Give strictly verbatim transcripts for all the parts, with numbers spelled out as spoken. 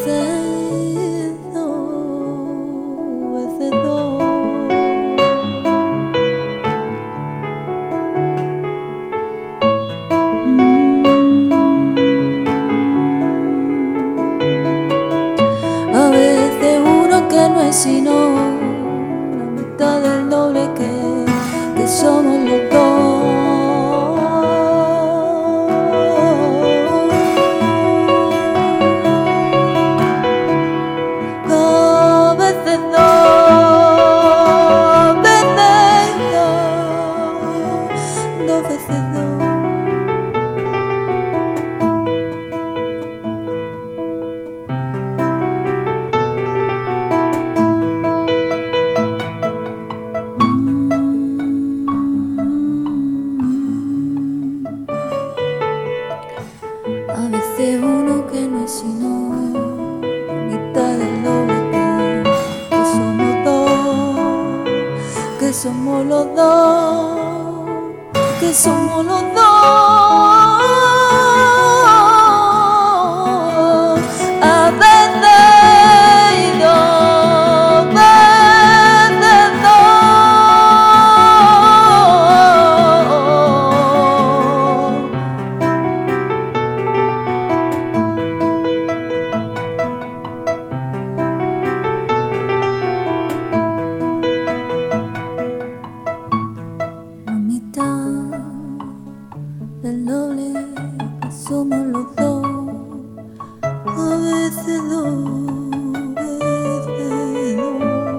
Sino la mitad del doble que, que somos los dos. Dos veces dos, veces dos, dos veces dos. Somos los dos, que somos los dos, a veces y dos veces del doble que somos los dos, a veces dos, veces dos,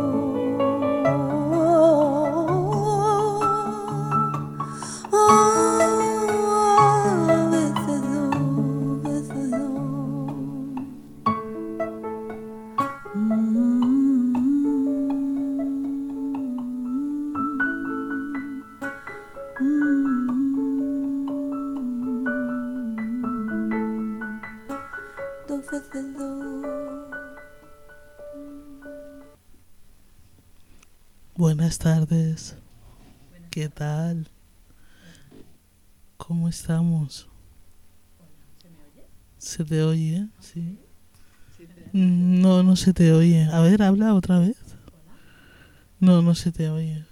a veces dos, veces dos. Buenas tardes. ¿Qué tal? ¿Cómo estamos? ¿Se me oye? ¿Se te oye? Sí. No, no se te oye. A ver, habla otra vez. No, no se te oye.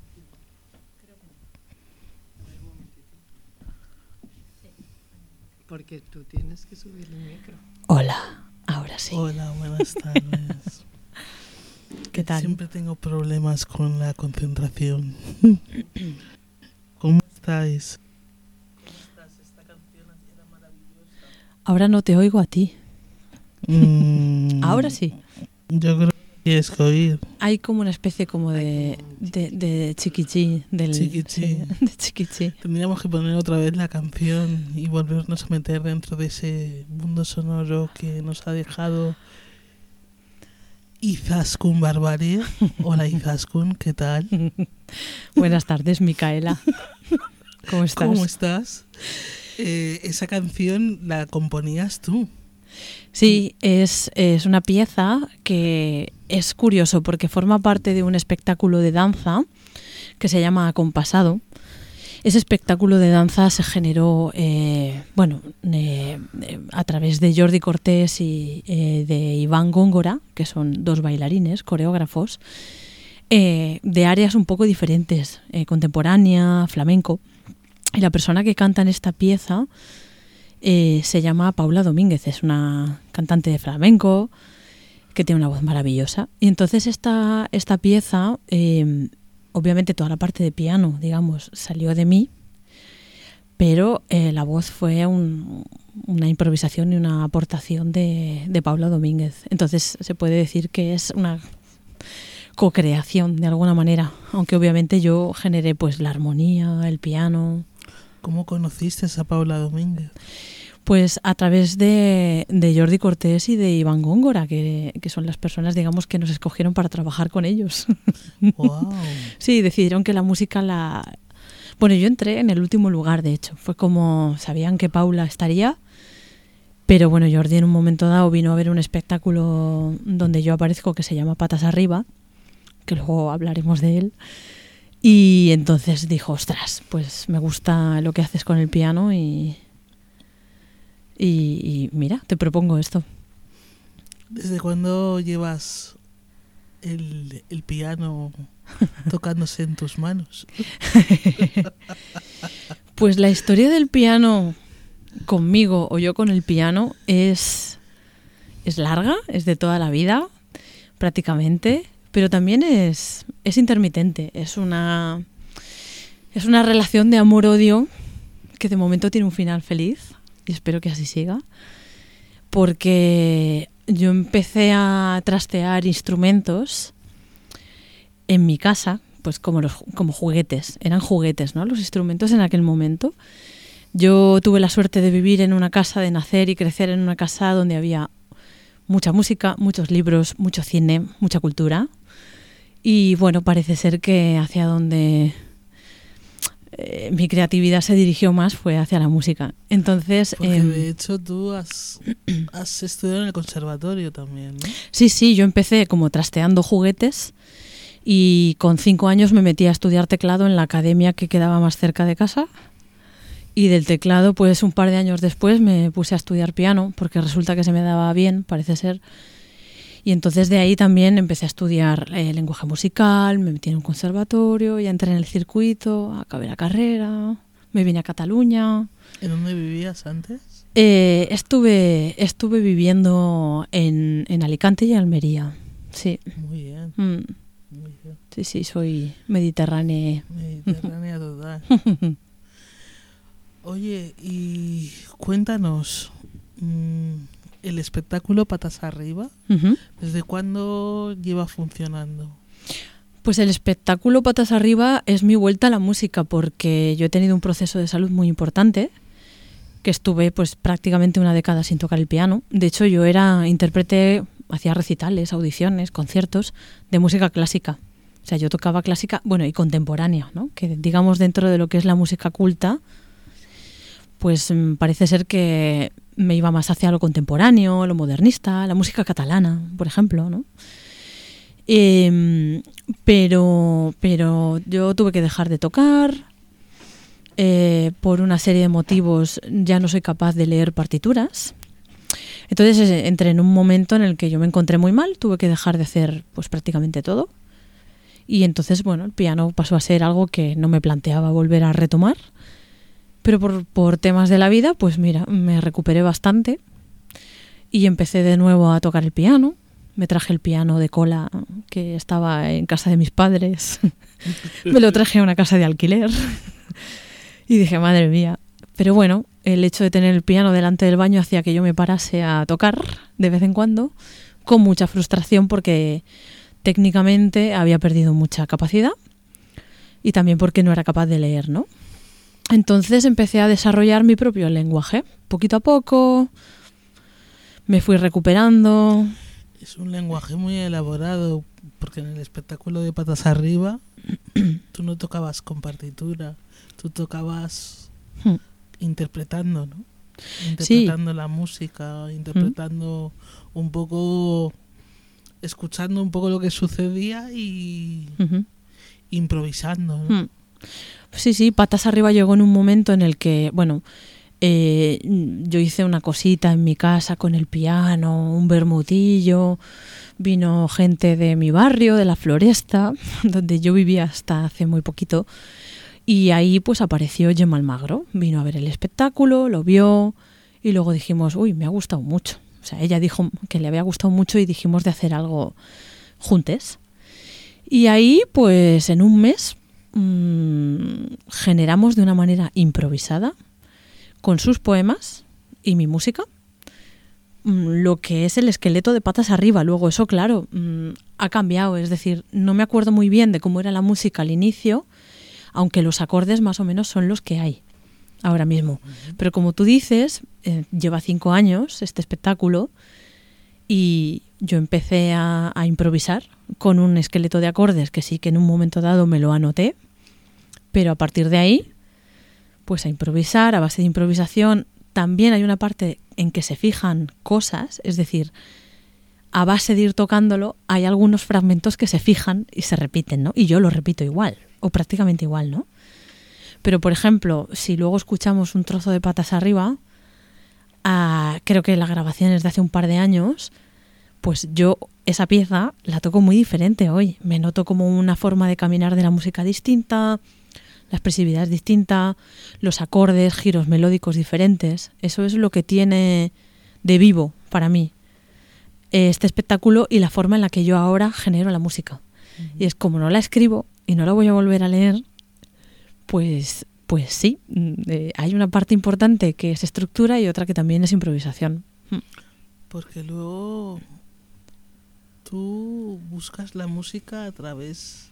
Porque tú tienes que subir el micro. Hola, ahora sí. Hola, buenas tardes. ¿Qué tal? Siempre tengo problemas con la concentración. ¿Cómo estáis? ¿Cómo estás? Esta canción era maravillosa. Ahora no te oigo a ti. Mm, Ahora sí. Yo creo que tienes que oír. Hay como una especie como de, de, de chiquichi. Del, Chiquichi. sí, de chiquichi. Tendríamos que poner otra vez la canción y volvernos a meter dentro de ese mundo sonoro que nos ha dejado Izaskun Barbarie. Hola Izaskun, ¿qué tal? Buenas tardes, Micaela. ¿Cómo estás? ¿Cómo estás? Eh, esa canción la componías tú. Sí, es, es una pieza que es curioso porque forma parte de un espectáculo de danza que se llama Acompasado. Ese espectáculo de danza se generó eh, bueno, eh, a través de Jordi Cortés y eh, de Iván Góngora, que son dos bailarines, coreógrafos, eh, de áreas un poco diferentes, eh, contemporánea, flamenco. Y la persona que canta en esta pieza eh, se llama Paula Domínguez, es una cantante de flamenco que tiene una voz maravillosa. Y entonces esta, esta pieza... Eh, Obviamente toda la parte de piano, digamos, salió de mí, pero eh, la voz fue un, una improvisación y una aportación de, de Paula Domínguez. Entonces se puede decir que es una co-creación de alguna manera, aunque obviamente yo generé pues la armonía, el piano. ¿Cómo conociste a Paula Domínguez? Pues a través de, de Jordi Cortés y de Iván Góngora, que, que son las personas, digamos, que nos escogieron para trabajar con ellos. Wow. Sí, decidieron que la música la... Bueno, yo entré en el último lugar, de hecho. Fue como, sabían que Paula estaría, pero bueno, Jordi en un momento dado vino a ver un espectáculo donde yo aparezco que se llama Patas Arriba, que luego hablaremos de él. Y entonces dijo, ostras, pues me gusta lo que haces con el piano y... Y, y mira, te propongo esto. ¿Desde cuándo llevas el, el piano tocándose en tus manos? Pues la historia del piano conmigo o yo con el piano es, es larga, es de toda la vida, prácticamente, pero también es, es intermitente. Es una, es una relación de amor-odio que de momento tiene un final feliz y espero que así siga, porque yo empecé a trastear instrumentos en mi casa, pues como los como juguetes, eran juguetes, ¿no? Los instrumentos en aquel momento. Yo tuve la suerte de vivir en una casa, de nacer y crecer en una casa donde había mucha música, muchos libros, mucho cine, mucha cultura. Y bueno, parece ser que hacia donde eh, mi creatividad se dirigió más fue hacia la música. Entonces, Porque eh, de hecho tú has, has estudiado en el conservatorio también, ¿no? sí, sí, yo empecé como trasteando juguetes y con cinco años me metí a estudiar teclado en la academia que quedaba más cerca de casa. Y del teclado, pues un par de años después me puse a estudiar piano, porque resulta que se me daba bien, parece ser. Y entonces de ahí también empecé a estudiar eh, lenguaje musical, me metí en un conservatorio, ya entré en el circuito, acabé la carrera, me vine a Cataluña. ¿En dónde vivías antes? Eh, estuve, estuve viviendo en, en Alicante y Almería, sí. Muy bien, Mm, muy bien. sí, sí, soy mediterránea. Mediterránea total. Oye, y cuéntanos, mmm, el espectáculo Patas Arriba, Ujú. ¿desde cuándo lleva funcionando? Pues el espectáculo Patas Arriba es mi vuelta a la música, porque yo he tenido un proceso de salud muy importante, que estuve pues prácticamente una década sin tocar el piano. De hecho, yo era intérprete, hacía recitales, audiciones, conciertos de música clásica. O sea, yo tocaba clásica, bueno, y contemporánea, ¿no? Que digamos dentro de lo que es la música culta, pues mm, parece ser que me iba más hacia lo contemporáneo, lo modernista, la música catalana, por ejemplo, ¿no? Eh, pero, pero yo tuve que dejar de tocar, eh, por una serie de motivos ya no soy capaz de leer partituras. Entonces eh, entré en un momento en el que yo me encontré muy mal, tuve que dejar de hacer pues prácticamente todo. Y entonces, bueno, el piano pasó a ser algo que no me planteaba volver a retomar. Pero por, por temas de la vida, pues mira, me recuperé bastante y empecé de nuevo a tocar el piano. Me traje el piano de cola que estaba en casa de mis padres. Me lo traje a una casa de alquiler. Y dije, madre mía. Pero bueno, el hecho de tener el piano delante del baño hacía que yo me parase a tocar de vez en cuando, con mucha frustración porque técnicamente había perdido mucha capacidad y también porque no era capaz de leer, ¿no? Entonces empecé a desarrollar mi propio lenguaje. Poquito a poco me fui recuperando. Es un lenguaje muy elaborado, porque en el espectáculo de Patas Arriba tú no tocabas con partitura, tú tocabas Hmm. interpretando, ¿no? Interpretando la música, interpretando mm. un poco, escuchando un poco lo que sucedía y Uh-huh. improvisando, ¿no? Hmm. Sí, sí, Patas Arriba llegó en un momento en el que, bueno, eh, yo hice una cosita en mi casa con el piano, un bermutillo, vino gente de mi barrio, de la Floresta, donde yo vivía hasta hace muy poquito, y ahí pues apareció Gemma Almagro, vino a ver el espectáculo, lo vio, y luego dijimos, uy, me ha gustado mucho. O sea, ella dijo que le había gustado mucho y dijimos de hacer algo juntos. Y ahí, pues en un mes, mmm, generamos de una manera improvisada, con sus poemas y mi música, mmm, lo que es el esqueleto de Patas Arriba. Luego eso, claro, mmm, ha cambiado. Es decir, no me acuerdo muy bien de cómo era la música al inicio, aunque los acordes más o menos son los que hay ahora mismo. Pero como tú dices, eh, lleva cinco años este espectáculo y yo empecé a, a improvisar con un esqueleto de acordes que sí que en un momento dado me lo anoté, pero a partir de ahí, pues a improvisar, a base de improvisación. También hay una parte en que se fijan cosas, es decir, a base de ir tocándolo hay algunos fragmentos que se fijan y se repiten, ¿no? Y yo lo repito igual, o prácticamente igual, ¿no? Pero, por ejemplo, si luego escuchamos un trozo de Patas Arriba, uh, creo que la grabación es de hace un par de años, pues yo esa pieza la toco muy diferente hoy. Me noto como una forma de caminar de la música distinta, la expresividad es distinta, los acordes, giros melódicos diferentes. Eso es lo que tiene de vivo para mí este espectáculo y la forma en la que yo ahora genero la música. Uh-huh. Y es como no la escribo y no la voy a volver a leer, pues, pues sí, eh, hay una parte importante que es estructura y otra que también es improvisación. Porque luego tú buscas la música a través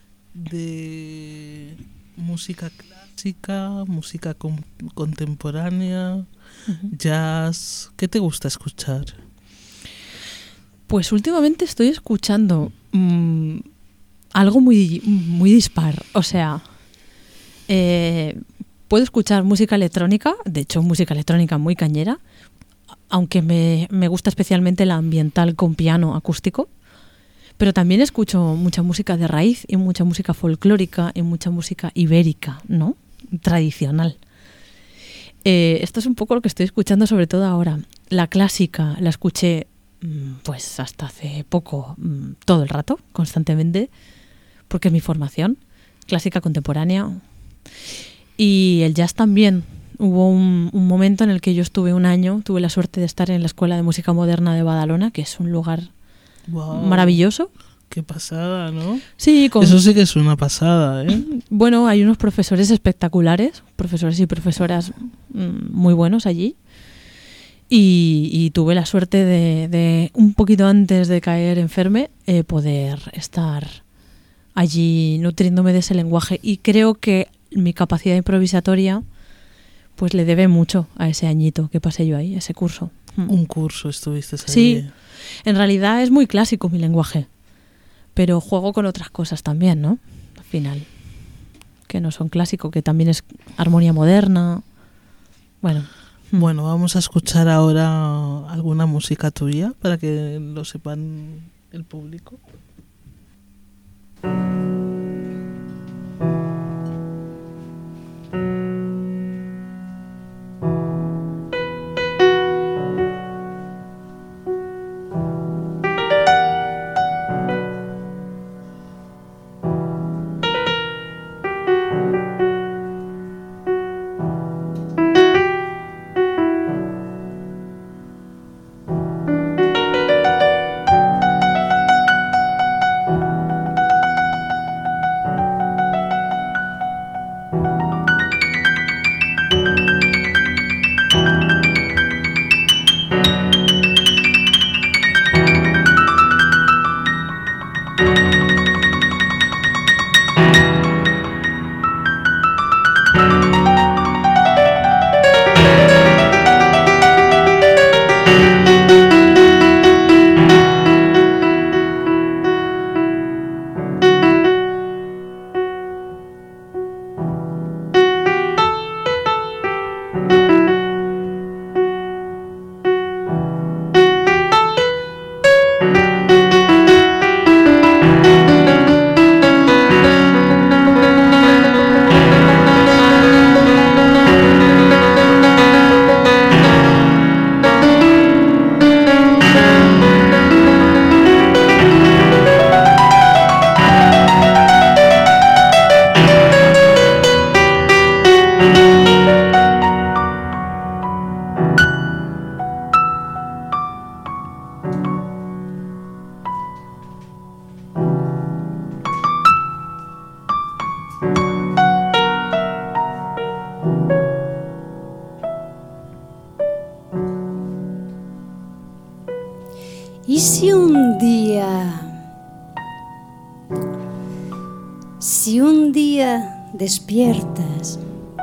de música clásica, música com- contemporánea, uh-huh. jazz. ¿Qué te gusta escuchar? Pues últimamente estoy escuchando mmm, algo muy, muy dispar. O sea, eh, puedo escuchar música electrónica, de hecho música electrónica muy cañera, aunque me, me gusta especialmente la ambiental con piano acústico. Pero también escucho mucha música de raíz y mucha música folclórica y mucha música ibérica, ¿no? Tradicional. Eh, esto es un poco lo que estoy escuchando sobre todo ahora. La clásica la escuché pues hasta hace poco, todo el rato, constantemente, porque es mi formación, clásica contemporánea. Y el jazz también. Hubo un, un momento en el que yo estuve un año, tuve la suerte de estar en la Escuela de Música Moderna de Badalona, que es un lugar wow, maravilloso. Qué pasada, ¿no? Sí, con... Eso sí que es una pasada, ¿eh? Bueno, hay unos profesores espectaculares, profesores y profesoras mmm, muy buenos allí. Y, y tuve la suerte de, de, un poquito antes de caer enferme, eh, poder estar allí nutriéndome de ese lenguaje. Y creo que mi capacidad improvisatoria pues le debe mucho a ese añito que pasé yo ahí, ese curso. Un curso estuviste ahí. Sí, en realidad es muy clásico mi lenguaje, pero juego con otras cosas también, ¿no? Al final, que no son clásico, que también es armonía moderna. Bueno... Bueno, vamos a escuchar ahora alguna música tuya para que lo sepan el público. ¿Y si un día, si un día despiertas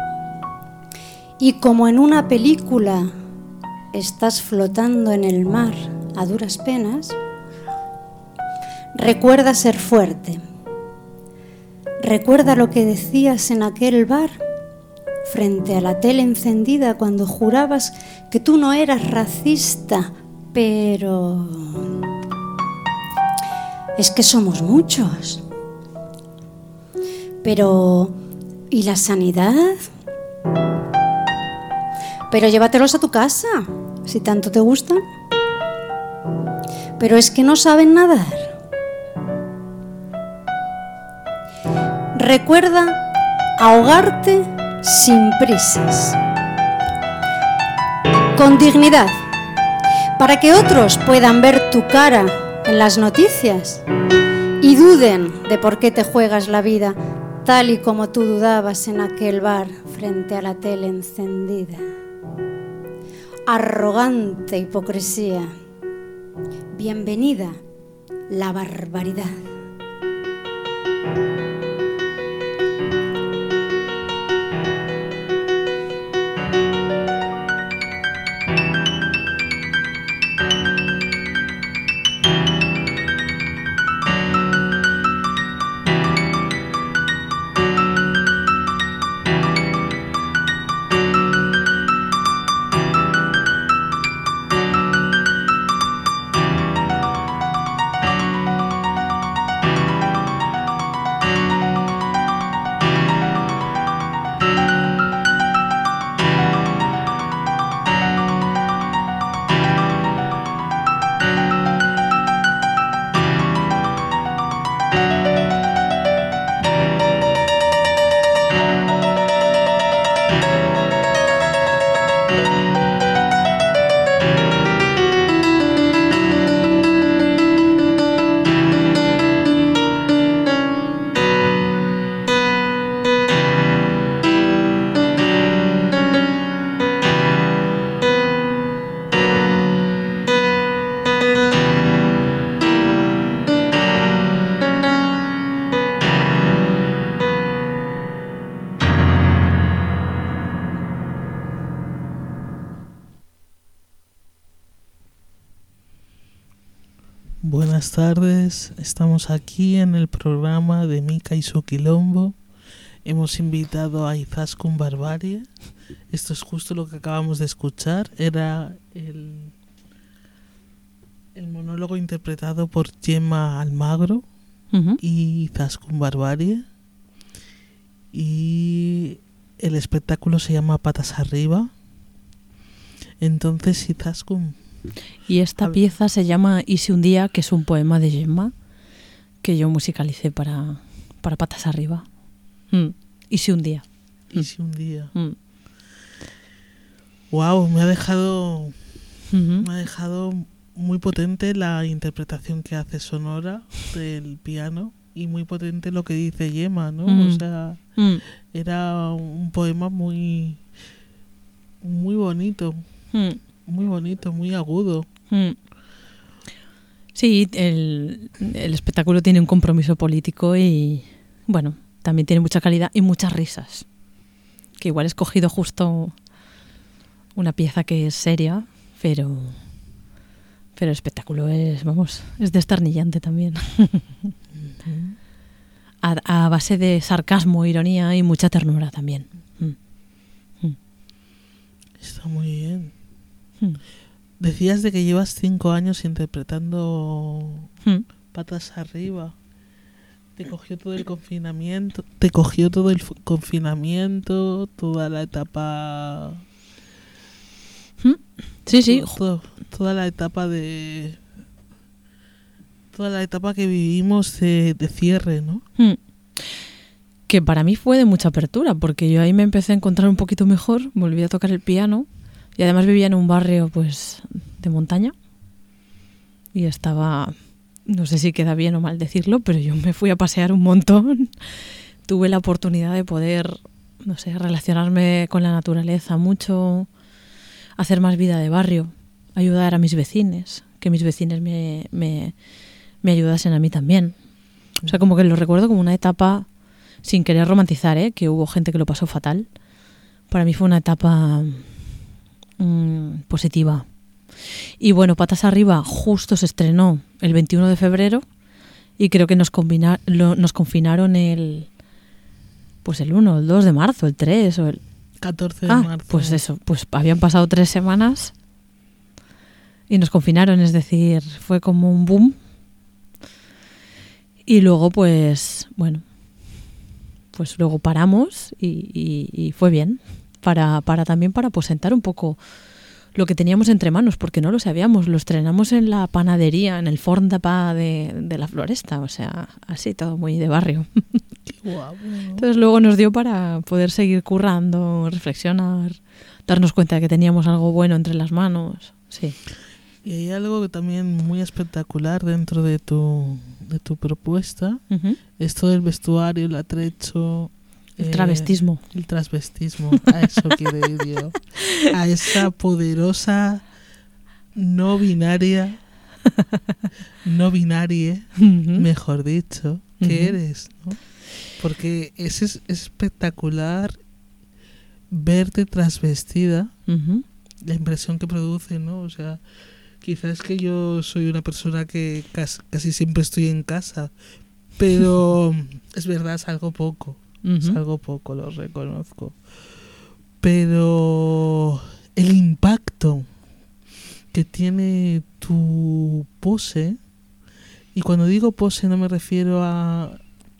y como en una película estás flotando en el mar a duras penas, recuerda ser fuerte, recuerda lo que decías en aquel bar frente a la tele encendida cuando jurabas que tú no eras racista, pero es que somos muchos. Pero ¿y la sanidad? Pero llévatelos a tu casa, si tanto te gustan. pero es que no saben nadar. Recuerda ahogarte sin prisas, con dignidad, para que otros puedan ver tu cara en las noticias y duden de por qué te juegas la vida tal y como tú dudabas en aquel bar frente a la tele encendida. Arrogante hipocresía, bienvenida la barbaridad. Buenas tardes, estamos aquí en el programa de Mica y su Quilombo. Hemos invitado a Izaskun Barbarie. Esto es justo lo que acabamos de escuchar. Era el, el monólogo interpretado por Gemma Almagro uh-huh. y Izaskun Barbarie. Y el espectáculo se llama Patas Arriba. Entonces, Izaskun... Y esta pieza se llama Y si un día, que es un poema de Gemma que yo musicalicé para, para Patas Arriba. Mm. Y si un día. Y si un día. Mm. Wow, me ha dejado uh-huh. me ha dejado muy potente la interpretación que hace Sonora del piano y muy potente lo que dice Gemma, ¿no? Mm. O sea, mm. era un poema muy muy bonito. Mm. Muy bonito, muy agudo. Mm. Sí, el, el espectáculo tiene un compromiso político y, bueno, también tiene mucha calidad y muchas risas. Que igual he escogido justo una pieza que es seria, pero, pero el espectáculo es, vamos, es desternillante también. Uh-huh. a, a base de sarcasmo, ironía y mucha ternura también. Mm. Mm. Está muy bien. Decías de que llevas cinco años interpretando hmm. Patas Arriba. Te cogió todo el confinamiento, te cogió todo el f- confinamiento, toda la etapa. Hmm. Sí, sí. Todo, toda la etapa de. Toda la etapa que vivimos de, de cierre, ¿no? Hmm. Que para mí fue de mucha apertura, porque yo ahí me empecé a encontrar un poquito mejor, volví a tocar el piano. Y además vivía en un barrio pues de montaña y estaba, no sé si queda bien o mal decirlo, pero yo me fui a pasear un montón. Tuve la oportunidad de poder, no sé, relacionarme con la naturaleza mucho, hacer más vida de barrio, ayudar a mis vecinos, que mis vecinos me, me, me ayudasen a mí también. O sea, como que lo recuerdo como una etapa, sin querer romantizar, ¿eh? Que hubo gente que lo pasó fatal. Para mí fue una etapa... positiva. Y bueno, Patas Arriba justo se estrenó el veintiuno de febrero y creo que nos, combina, lo, nos confinaron el pues el uno, el dos de marzo, el tres o el catorce de ah, marzo. Pues eso, pues habían pasado tres semanas y nos confinaron, es decir, fue como un boom. Y luego pues, bueno, pues luego paramos y, y, y fue bien. Para, para también para aposentar un poco lo que teníamos entre manos, porque no lo sabíamos, lo estrenamos en la panadería, en el forn de pa de, de la Floresta, o sea, así todo muy de barrio. Qué guapo, ¿no? Entonces luego nos dio para poder seguir currando, reflexionar, darnos cuenta de que teníamos algo bueno entre las manos, sí. Y hay algo también muy espectacular dentro de tu, de tu propuesta, Uh-huh. esto del vestuario, el atrecho... El eh, travestismo. El transvestismo, a eso quiero ir yo. A esa poderosa no binaria, no binarie, Uh-huh. mejor dicho, que Ujú. eres, ¿no? Porque es, es espectacular verte transvestida, Uh-huh. la impresión que produce, ¿no? O sea, quizás que yo soy una persona que casi, casi siempre estoy en casa, pero es verdad, salgo poco. Uh-huh. Salgo poco, lo reconozco. Pero el impacto que tiene tu pose, y cuando digo pose no me refiero a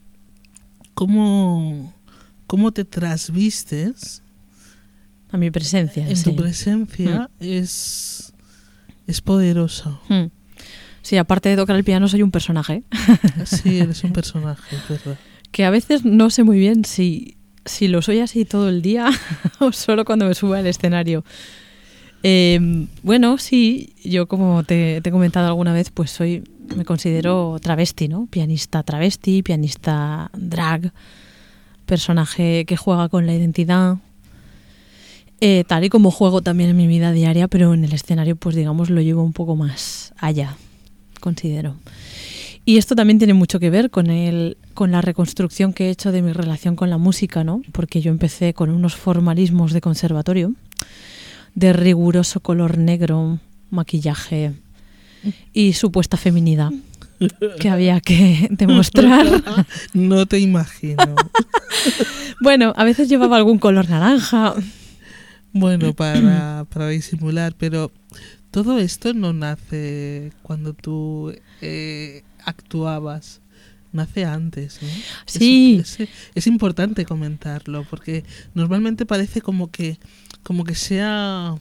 cómo, cómo te trasvistes A mi presencia, en sí. tu presencia, es, es poderosa. Mm. Sí, aparte de tocar el piano soy un personaje. Sí, eres un personaje, es verdad. Que a veces no sé muy bien si, si lo soy así todo el día o solo cuando me subo al escenario. Eh, bueno, sí, yo como te, te he comentado alguna vez, pues soy, me considero travesti, ¿no? Pianista travesti, pianista drag, personaje que juega con la identidad, eh, tal y como juego también en mi vida diaria, pero en el escenario, pues digamos, lo llevo un poco más allá, considero. Y esto también tiene mucho que ver con el, con la reconstrucción que he hecho de mi relación con la música, ¿no? Porque yo empecé con unos formalismos de conservatorio, de riguroso color negro, maquillaje y supuesta feminidad que había que demostrar. No te imagino. Bueno, a veces llevaba algún color naranja. Bueno, para, para disimular, pero todo esto no nace cuando tú eh, actuabas, nace antes, ¿no? Sí. Es, es, es importante comentarlo, porque normalmente parece como que, como que sea,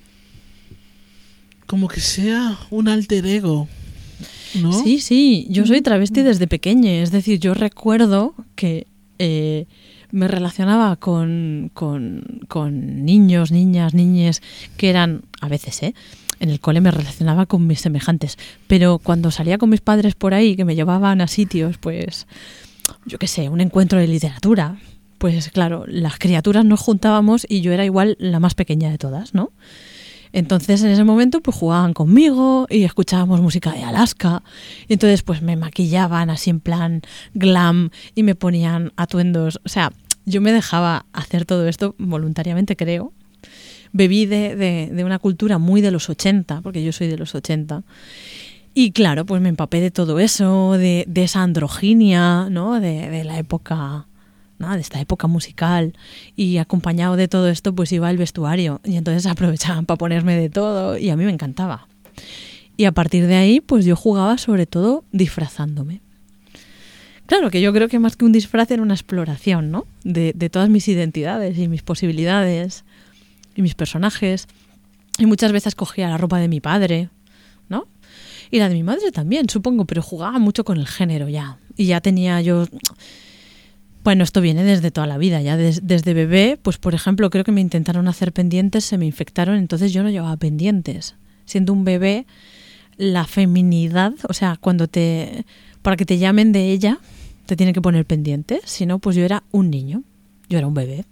como que sea un alter ego, ¿no? Sí, sí, yo soy travesti desde pequeña, es decir, yo recuerdo que eh, me relacionaba con, con, con niños, niñas, niñes que eran, a veces, ¿eh? En el cole me relacionaba con mis semejantes, pero cuando salía con mis padres por ahí, que me llevaban a sitios, pues, yo qué sé, un encuentro de literatura, pues claro, las criaturas nos juntábamos y yo era igual la más pequeña de todas, ¿no? Entonces en ese momento pues jugaban conmigo y escuchábamos música de Alaska, y entonces pues me maquillaban así en plan glam y me ponían atuendos, o sea, yo me dejaba hacer todo esto voluntariamente, creo. Bebí de, de, de una cultura muy de los ochenta, porque yo soy de los ochenta, y claro, pues me empapé de todo eso, de, de esa androginia, ¿no? De, de la época, ¿no? De esta época musical, y acompañado de todo esto pues iba el vestuario, y entonces aprovechaban para ponerme de todo, y a mí me encantaba. Y a partir de ahí pues yo jugaba sobre todo disfrazándome. Claro que yo creo que más que un disfraz era una exploración, ¿no? De, de todas mis identidades y mis posibilidades y mis personajes, y muchas veces cogía la ropa de mi padre, ¿no? Y la de mi madre también, supongo, pero jugaba mucho con el género ya, y ya tenía yo... Bueno, esto viene desde toda la vida, ya des, desde bebé, pues por ejemplo, creo que me intentaron hacer pendientes, se me infectaron, entonces yo no llevaba pendientes. Siendo un bebé, la feminidad, o sea, cuando te... para que te llamen de ella, te tienen que poner pendientes, si no, pues yo era un niño, yo era un bebé.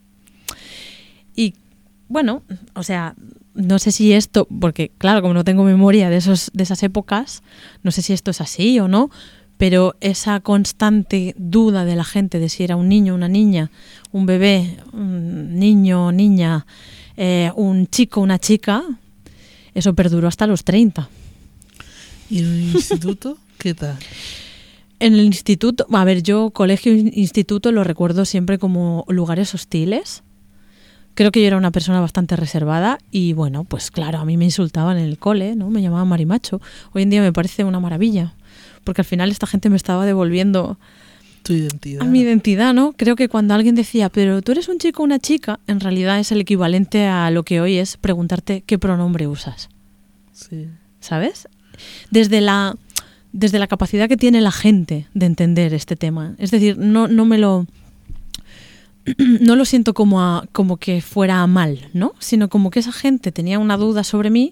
Y bueno, o sea, no sé si esto, porque claro, como no tengo memoria de, esos, de esas épocas, no sé si esto es así o no, pero esa constante duda de la gente de si era un niño, una niña, un bebé, un niño, niña, eh, un chico, una chica, eso perduró hasta los treinta. ¿Y en el instituto qué tal? En el instituto, a ver, yo colegio e instituto lo recuerdo siempre como lugares hostiles. Creo que yo era una persona bastante reservada y bueno, pues claro, a mí me insultaban en el cole, ¿no? Me llamaban marimacho. Hoy en día me parece una maravilla, porque al final esta gente me estaba devolviendo Tu identidad. a mi identidad, ¿no? Creo que cuando alguien decía, pero tú eres un chico o una chica, en realidad es el equivalente a lo que hoy es preguntarte qué pronombre usas, Sí. ¿sabes? Desde la, desde la capacidad que tiene la gente de entender este tema. Es decir, no, no me lo... no lo siento como, a, como que fuera mal, ¿no? Sino como que esa gente tenía una duda sobre mí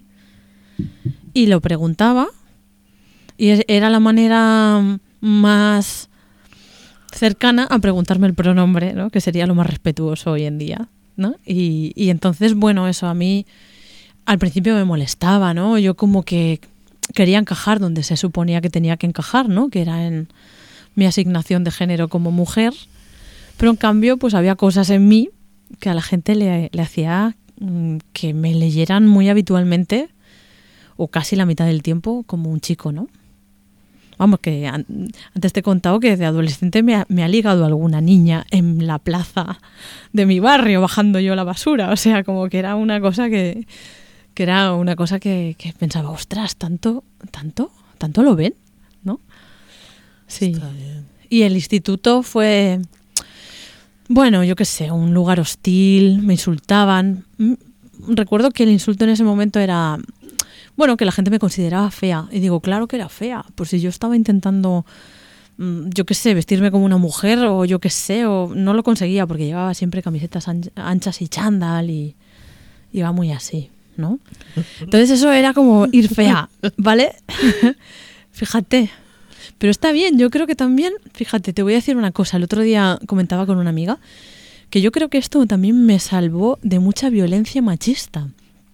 y lo preguntaba y era la manera más cercana a preguntarme el pronombre, ¿no? Que sería lo más respetuoso hoy en día, ¿no? Y, y entonces, bueno, eso a mí al principio me molestaba, ¿no? Yo como que quería encajar donde se suponía que tenía que encajar, ¿no? Que era en mi asignación de género como mujer. Pero en cambio, pues había cosas en mí que a la gente le, le hacía mm, que me leyeran muy habitualmente, o casi la mitad del tiempo, como un chico, ¿no? Vamos, que an- antes te he contado que de adolescente me ha, me ha ligado alguna niña en la plaza de mi barrio, bajando yo la basura. O sea, como que era una cosa que, que era una cosa que, que pensaba, ostras, tanto, tanto, tanto lo ven, ¿no? Sí. Está bien. Y el instituto fue... Bueno, yo qué sé, un lugar hostil, me insultaban. Mm, Recuerdo que el insulto en ese momento era, bueno, que la gente me consideraba fea. Y digo, claro que era fea. Pues si yo estaba intentando, mm, yo qué sé, vestirme como una mujer o yo qué sé, o no lo conseguía porque llevaba siempre camisetas anch- anchas y chándal y iba muy así, ¿no? Entonces eso era como ir fea, ¿vale? Fíjate. Pero está bien, yo creo que también, fíjate, te voy a decir una cosa. El otro día comentaba con una amiga que yo creo que esto también me salvó de mucha violencia machista.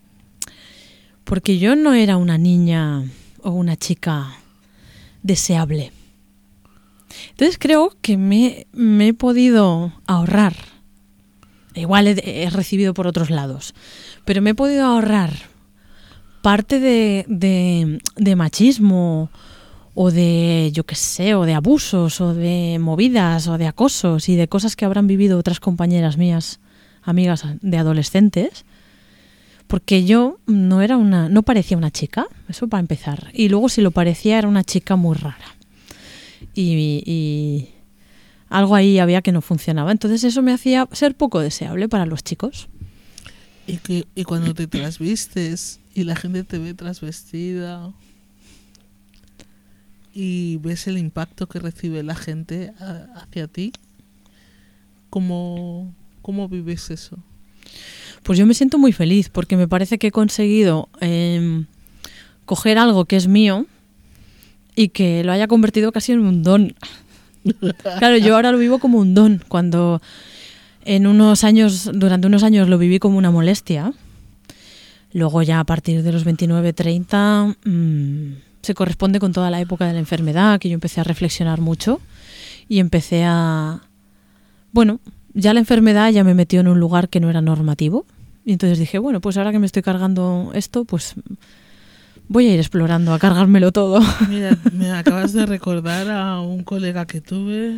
Porque yo no era una niña o una chica deseable. Entonces creo que me, me he podido ahorrar. Igual he, he recibido por otros lados. Pero me he podido ahorrar parte de, de, de machismo o de, yo qué sé, o de abusos, o de movidas, o de acosos y de cosas que habrán vivido otras compañeras mías, amigas de adolescentes, porque yo no era una, no parecía una chica, eso para empezar, y luego si lo parecía era una chica muy rara y, y algo ahí había que no funcionaba, entonces eso me hacía ser poco deseable para los chicos. Y, que, y cuando te trasvistes y la gente te ve trasvestida y ves el impacto que recibe la gente a, hacia ti, ¿cómo, ¿cómo vives eso? Pues yo me siento muy feliz porque me parece que he conseguido eh, coger algo que es mío y que lo haya convertido casi en un don. Claro, yo ahora lo vivo como un don, cuando en unos años, durante unos años lo viví como una molestia. Luego ya a partir de los veintinueve, treinta... Mmm, se corresponde con toda la época de la enfermedad, que yo empecé a reflexionar mucho y empecé a... Bueno, ya la enfermedad ya me metió en un lugar que no era normativo y entonces dije, bueno, pues ahora que me estoy cargando esto, pues voy a ir explorando, a cargármelo todo. Mira, me acabas de recordar a un colega que tuve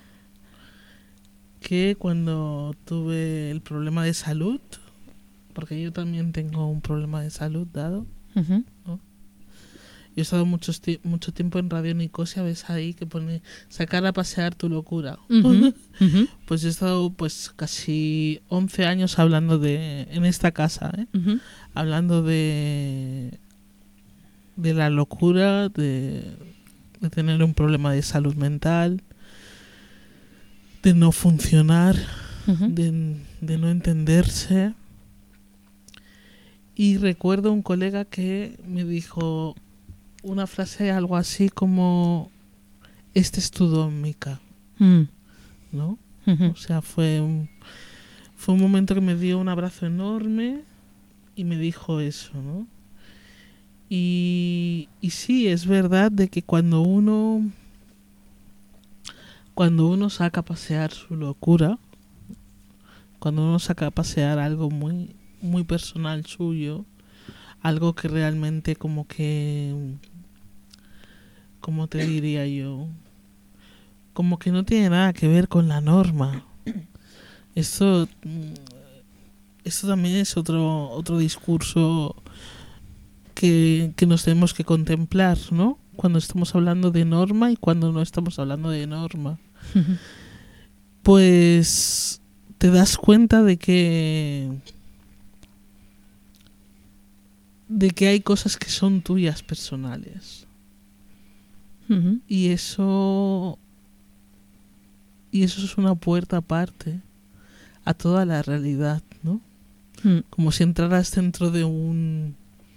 que cuando tuve el problema de salud, porque yo también tengo un problema de salud dado, Uh-huh. ¿no? Yo he estado mucho, mucho tiempo en Radio Nicosia, ves ahí que pone sacar a pasear tu locura. Uh-huh. Uh-huh. Pues yo he estado pues casi once años hablando de, en esta casa, ¿eh? Uh-huh. Hablando de, de la locura, de, de tener un problema de salud mental, de no funcionar, Uh-huh. de, de no entenderse. Y recuerdo un colega que me dijo una frase algo así como, este es tu don, Mica, Mm. ¿no? Uh-huh. O sea, fue un, fue un momento que me dio un abrazo enorme y me dijo eso, ¿no? Y, y sí, es verdad de que cuando uno cuando uno saca a pasear su locura, cuando uno saca a pasear algo muy muy personal suyo, algo que realmente como que, ¿cómo te diría yo? Como que no tiene nada que ver con la norma. Esto, esto también es otro otro discurso que, que nos tenemos que contemplar, ¿no? Cuando estamos hablando de norma y cuando no estamos hablando de norma. Ujú. pues te das cuenta de que de que hay cosas que son tuyas personales. Ujú. Y eso y eso es una puerta aparte a toda la realidad, ¿no? Mm. Como si entraras dentro de un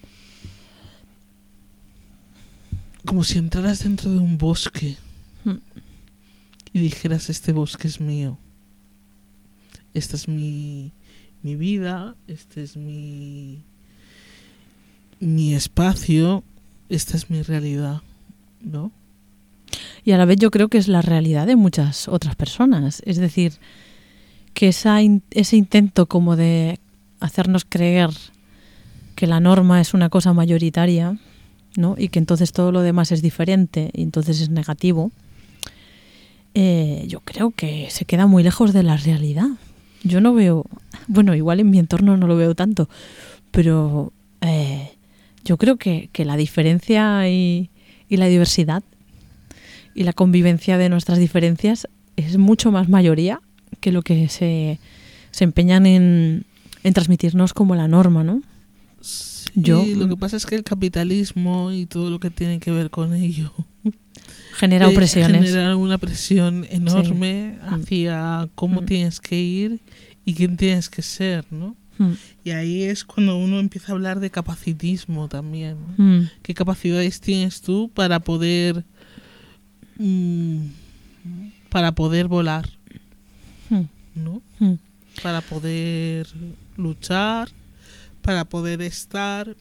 como si entraras dentro de un bosque Mm. y dijeras, este bosque es mío, esta es mi mi vida, este es mi mi espacio, esta es mi realidad, ¿no? Y a la vez yo creo que es la realidad de muchas otras personas. Es decir, que esa in- ese intento como de hacernos creer que la norma es una cosa mayoritaria, ¿no? Y que entonces todo lo demás es diferente y entonces es negativo, eh, yo creo que se queda muy lejos de la realidad. Yo no veo, bueno, igual en mi entorno no lo veo tanto, pero eh, yo creo que, que la diferencia y, y la diversidad y la convivencia de nuestras diferencias es mucho más mayoría que lo que se, se empeñan en, en transmitirnos como la norma, ¿no? Sí, Yo- lo que pasa es que el capitalismo y todo lo que tiene que ver con ello Genera eh, opresiones. genera una presión enorme Mm. hacia cómo Mm. tienes que ir y quién tienes que ser, ¿no? Mm, Y ahí es cuando uno empieza a hablar de capacitismo también, ¿no? mm, ¿Qué capacidades tienes tú para poder mm, para poder volar, mm, ¿no? mm. Para poder luchar, para poder estar,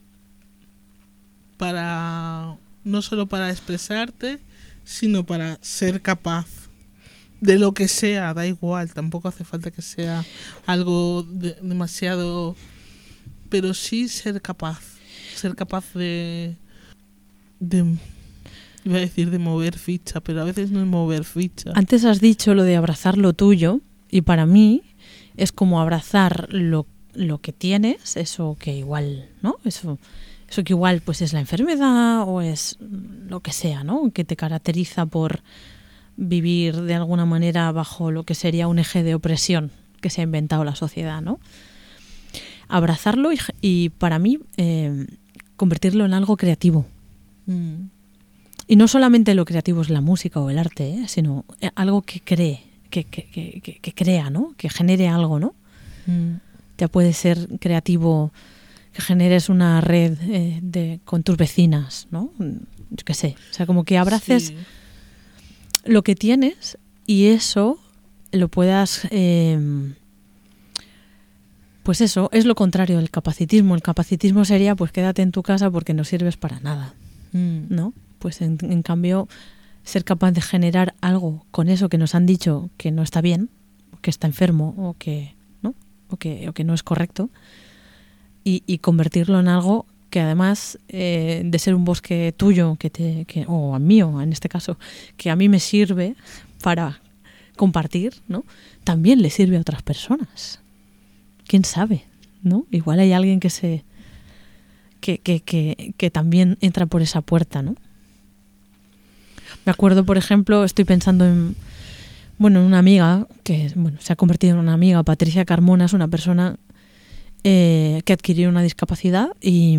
para no solo para expresarte, sino para ser capaz de lo que sea, da igual, tampoco hace falta que sea algo de- demasiado, pero sí ser capaz, ser capaz de, de, iba a decir de mover ficha, pero a veces no es mover ficha. Antes has dicho lo de abrazar lo tuyo y para mí es como abrazar lo, lo que tienes, eso que igual, ¿no? Eso, eso que igual pues es la enfermedad o es lo que sea, ¿no? Que te caracteriza por vivir de alguna manera bajo lo que sería un eje de opresión que se ha inventado la sociedad, ¿no? Abrazarlo y, y para mí eh, convertirlo en algo creativo. Mm. Y no solamente lo creativo es la música o el arte, ¿eh? Sino algo que cree, que, que, que, que, que crea, ¿no? Que genere algo, ¿no? Mm. Ya puede ser creativo que generes una red eh, de, con tus vecinas, ¿no? Yo qué sé. O sea, como que abraces Sí. lo que tienes y eso lo puedas... Eh, pues eso, es lo contrario del capacitismo. El capacitismo sería, pues quédate en tu casa porque no sirves para nada, Mm. ¿no? Pues en, en cambio, ser capaz de generar algo con eso que nos han dicho que no está bien, o que está enfermo, o que no, o que, o que no es correcto, y, y convertirlo en algo que además eh, de ser un bosque tuyo, que te, que, o mío en este caso, que a mí me sirve para compartir, ¿no? También le sirve a otras personas. ¿Quién sabe? ¿No? Igual hay alguien que se que, que, que, que también entra por esa puerta, ¿no? Me acuerdo, por ejemplo, estoy pensando en bueno, en una amiga que bueno, se ha convertido en una amiga, Patricia Carmona, es una persona eh, que adquirió una discapacidad y,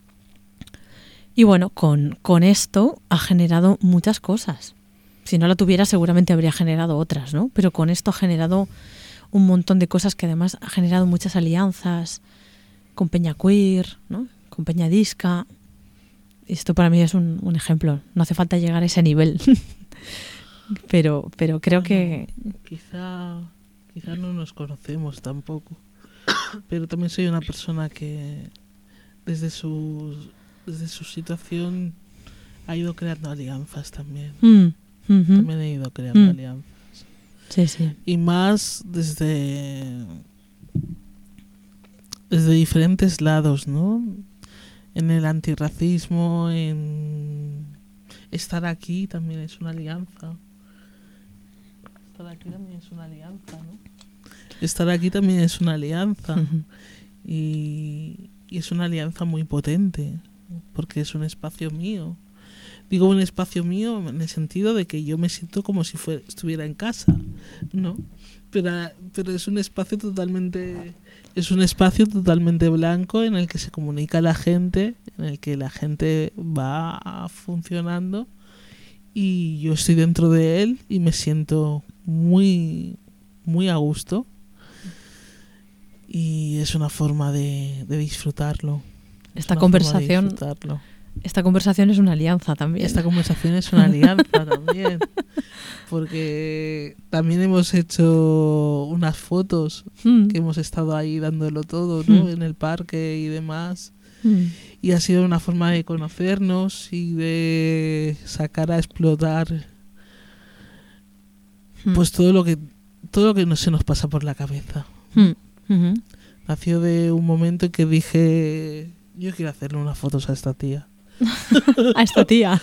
y bueno, con, con esto ha generado muchas cosas. Si no la tuviera seguramente habría generado otras, ¿no? Pero con esto ha generado un montón de cosas que además ha generado muchas alianzas con Peña Queer, ¿no? Con Peña Disca. Esto para mí es un, un ejemplo. No hace falta llegar a ese nivel. pero, pero creo que... Quizá, quizá no nos conocemos tampoco. Pero también soy una persona que desde su, desde su situación ha ido creando alianzas también. Mm, ujú. También he ido creando Mm. alianzas. Sí, sí. Y más desde desde diferentes lados, ¿no? En el antirracismo, en estar aquí también es una alianza. Estar aquí también es una alianza, ¿no? Estar aquí también es una alianza. Ujú. Y, y es una alianza muy potente, porque es un espacio mío. Digo un espacio mío en el sentido de que yo me siento como si fuera, estuviera en casa, ¿no? Pero, pero es un espacio totalmente es un espacio totalmente blanco en el que se comunica la gente, en el que la gente va funcionando y yo estoy dentro de él y me siento muy muy a gusto y es una forma de, de disfrutarlo. Esta conversación Esta conversación es una alianza también. Esta conversación es una alianza también. Porque también hemos hecho unas fotos Mm. que hemos estado ahí dándolo todo, ¿no? Mm. En el parque y demás. Mm. Y ha sido una forma de conocernos y de sacar a explotar Mm. pues todo lo que todo lo que no se nos pasa por la cabeza. Mm. Ujú. Nació de un momento en que dije, yo quiero hacerle unas fotos a esta tía. A esta tía.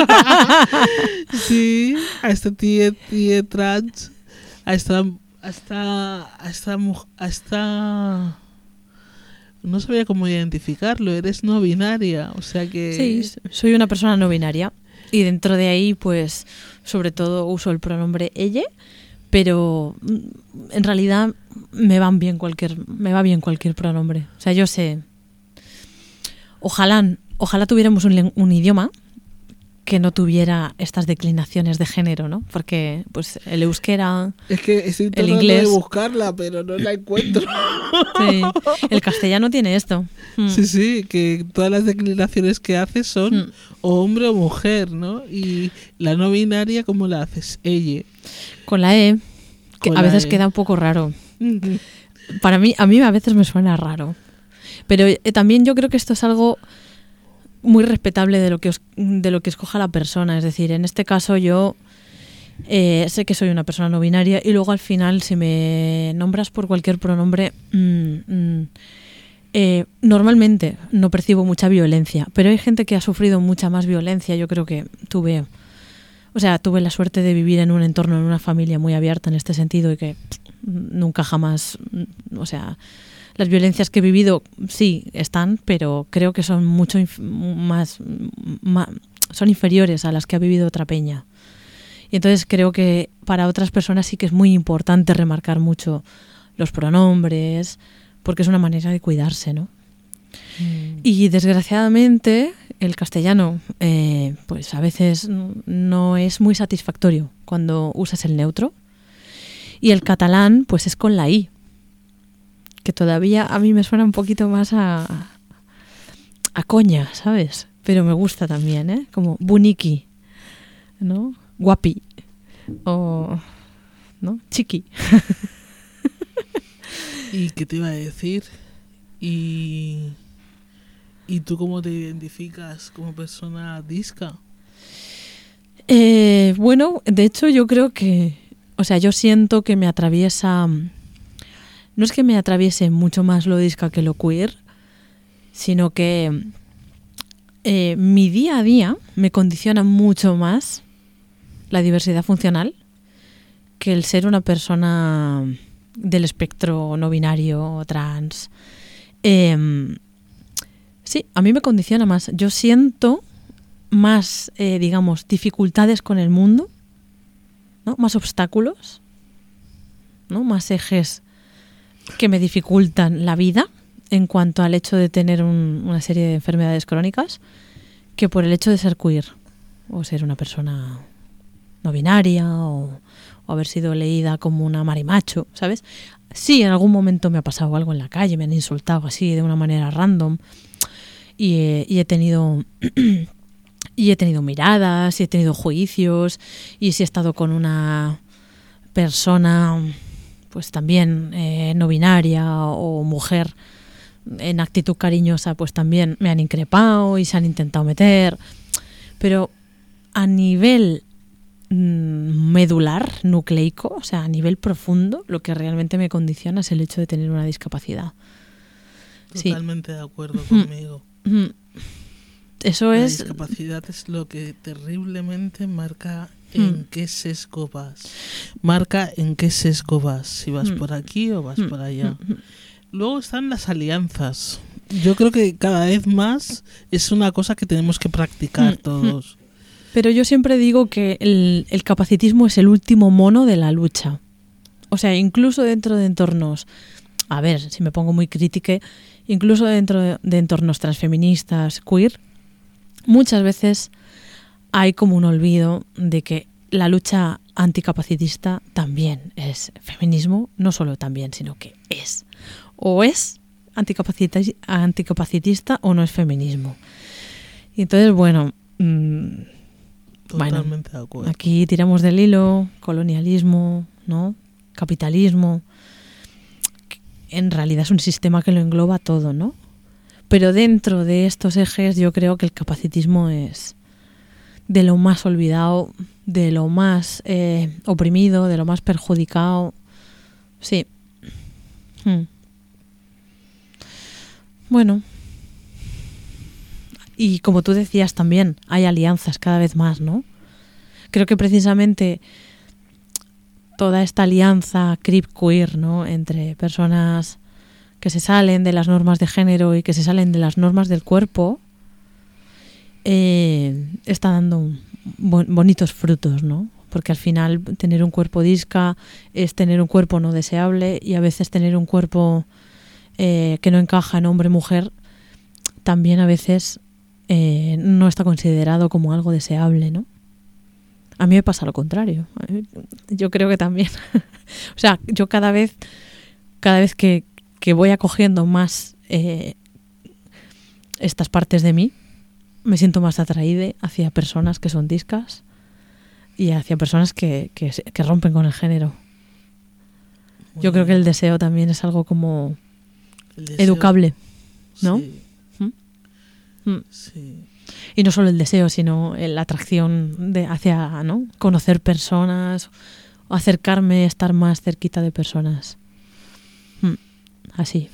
Sí, a esta tía, tía trans, a esta, a esta, a esta, muj- a esta, no sabía cómo identificarlo, eres no binaria, o sea que... Sí, soy una persona no binaria y dentro de ahí, pues, sobre todo uso el pronombre ella, pero mm, en realidad me van bien cualquier, me va bien cualquier pronombre. O sea, yo sé. Ojalá, ojalá tuviéramos un, len- un idioma que no tuviera estas declinaciones de género, ¿no? Porque, pues, el euskera, Es que estoy tratando inglés. de buscarla, pero no la encuentro. sí, el castellano tiene esto. Mm. Sí, sí, que todas las declinaciones que haces son Mm. o hombre o mujer, ¿no? Y la no binaria, ¿cómo la haces? Ella. Con la E, que Con a la veces E. queda un poco raro. Para mí, a mí a veces me suena raro. Pero eh, también yo creo que esto es algo muy respetable de lo que os- de lo que escoja la persona. Es decir, en este caso yo eh, sé que soy una persona no binaria y luego al final si me nombras por cualquier pronombre, mm, mm, eh, normalmente no percibo mucha violencia, pero hay gente que ha sufrido mucha más violencia. Yo creo que tuve, o sea, tuve la suerte de vivir en un entorno, en una familia muy abierta en este sentido y que pff, nunca jamás, mm, o sea, las violencias que he vivido sí están, pero creo que son mucho inf- más, ma- son inferiores a las que ha vivido otra peña. Y entonces creo que para otras personas sí que es muy importante remarcar mucho los pronombres, porque es una manera de cuidarse, ¿no? Y desgraciadamente el castellano, eh, pues a veces no es muy satisfactorio cuando usas el neutro. Y el catalán, pues es con la I, que todavía a mí me suena un poquito más a, a coña, ¿sabes? Pero me gusta también, ¿eh? Como buniqui, ¿no? Guapi o, ¿no? Chiqui. ¿Y qué te iba a decir? ¿Y, ¿Y tú cómo te identificas como persona disca? Eh, bueno, de hecho yo creo que, o sea, yo siento que me atraviesa, no es que me atraviese mucho más lo disca que lo queer, sino que eh, mi día a día me condiciona mucho más la diversidad funcional que el ser una persona del espectro no binario, trans. Eh, sí, a mí me condiciona más. Yo siento más, eh, digamos, dificultades con el mundo, ¿no? Más obstáculos, ¿no? Más ejes que me dificultan la vida en cuanto al hecho de tener un- una serie de enfermedades crónicas que por el hecho de ser queer o ser una persona no binaria o, o haber sido leída como una marimacho, ¿sabes? Sí, en algún momento me ha pasado algo en la calle, me han insultado así de una manera random y he, y he tenido y he tenido miradas y he tenido juicios y si he estado con una persona pues también eh, no binaria o mujer en actitud cariñosa, pues también me han increpado y se han intentado meter, pero a nivel mm, medular, nucleico, o sea, a nivel profundo, lo que realmente me condiciona es el hecho de tener una discapacidad. Sí. Totalmente de acuerdo conmigo. Mm. Eso La es... discapacidad es lo que terriblemente marca Mm. en qué sesgo vas. Marca en qué sesgo vas. Si vas Mm. por aquí o vas Mm. por allá. Mm. Luego están las alianzas. Yo creo que cada vez más es una cosa que tenemos que practicar Mm. todos. Pero yo siempre digo que el, el capacitismo es el último mono de la lucha. O sea, incluso dentro de entornos, a ver, si me pongo muy crítica, incluso dentro de, de entornos transfeministas, queer, muchas veces hay como un olvido de que la lucha anticapacitista también es feminismo, no solo también, sino que es. O es anticapacita, anticapacitista o no es feminismo. Y entonces, bueno, mmm, Totalmente bueno, de acuerdo. aquí tiramos del hilo, colonialismo, ¿no? Capitalismo. En realidad es un sistema que lo engloba todo, ¿no? Pero dentro de estos ejes yo creo que el capacitismo es de lo más olvidado, de lo más eh, oprimido, de lo más perjudicado. Sí. Hmm. Bueno. Y como tú decías también, hay alianzas cada vez más, ¿no? Creo que precisamente toda esta alianza crip queer, ¿no? Entre personas que se salen de las normas de género y que se salen de las normas del cuerpo, eh, está dando bon- bonitos frutos, ¿no? Porque al final tener un cuerpo disca es tener un cuerpo no deseable, y a veces tener un cuerpo eh, que no encaja en hombre-mujer también a veces eh, no está considerado como algo deseable, ¿no? A mí me pasa lo contrario. Yo creo que también. O sea, yo cada vez, cada vez que, que voy acogiendo más eh, estas partes de mí, me siento más atraída hacia personas que son discas y hacia personas que, que, que rompen con el género. Muy Yo creo que bien. el deseo también es algo como El deseo- educable, ¿no? Sí, Mm. sí. Y no solo el deseo, sino la atracción de hacia, ¿no? Conocer personas, acercarme, estar más cerquita de personas. Mm. Así.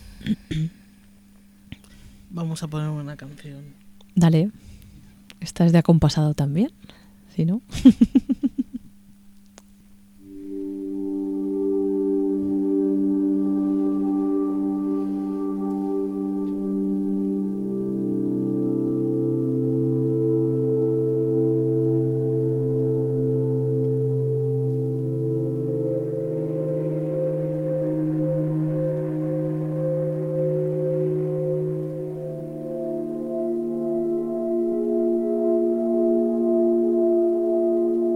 Vamos a poner una canción. Dale. Esta es de acompasado también, ¿sí, no? Thank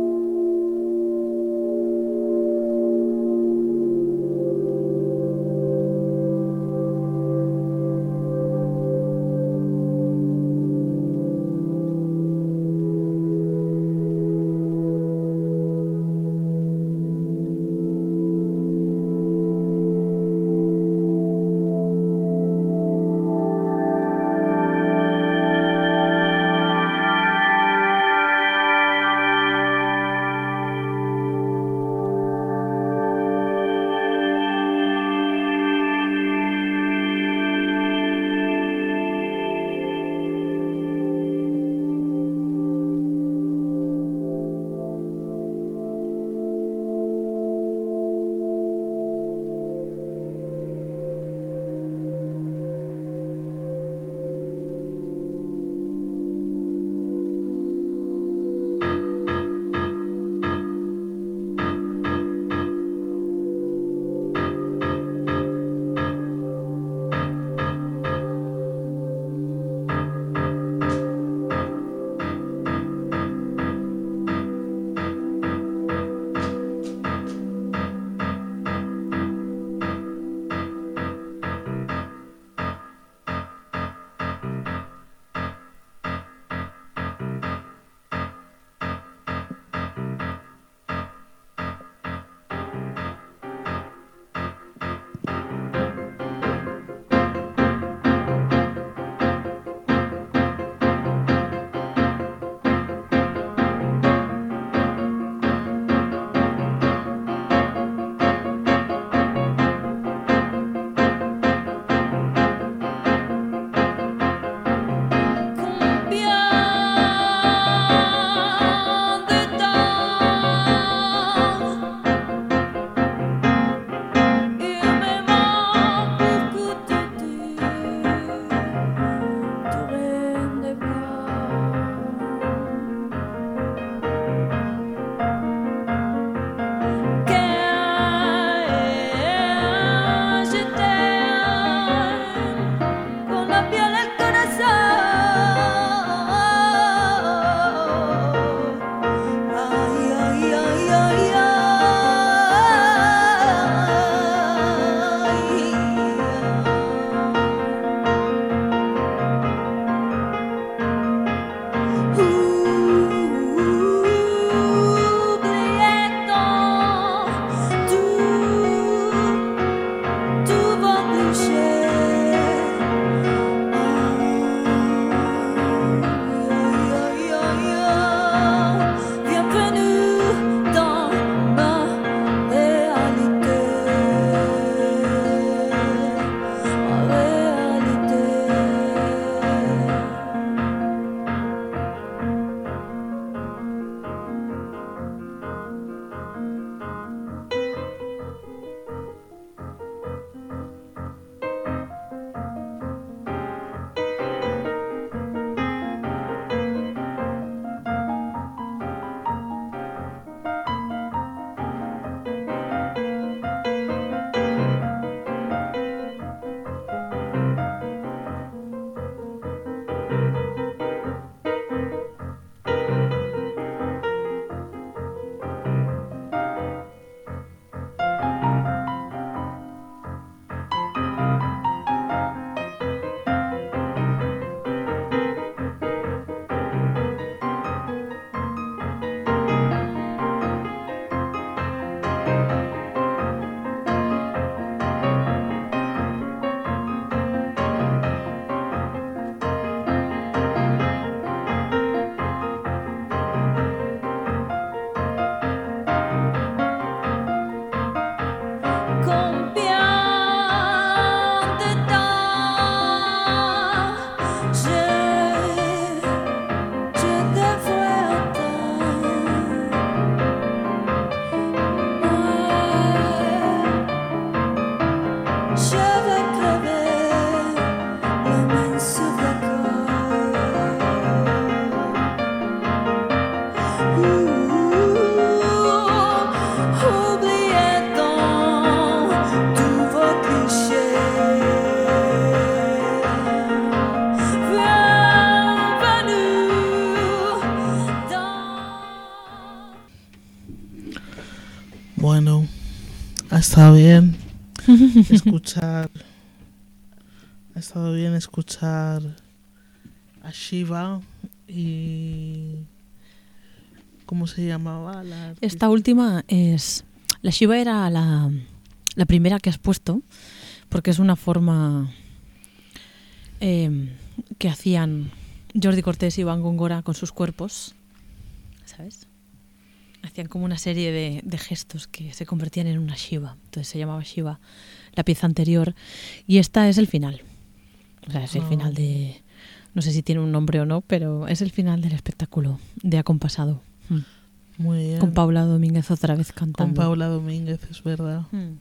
Bueno, ha estado bien escuchar. Ha estado bien escuchar a Shiva y. ¿Cómo se llamaba? La artista? Esta última es... La Shiva era la, la primera que has puesto, porque es una forma eh, que hacían Jordi Cortés y Iván Góngora con sus cuerpos, ¿sabes? Hacían como una serie de, de gestos que se convertían en una Shiva. Entonces se llamaba Shiva la pieza anterior. Y esta es el final. O sea, es el Oh. final de... No sé si tiene un nombre o no, pero es el final del espectáculo de Acompasado. Mm. Muy bien. Con Paula Domínguez otra vez Con cantando. Paula Domínguez, es verdad. Mm.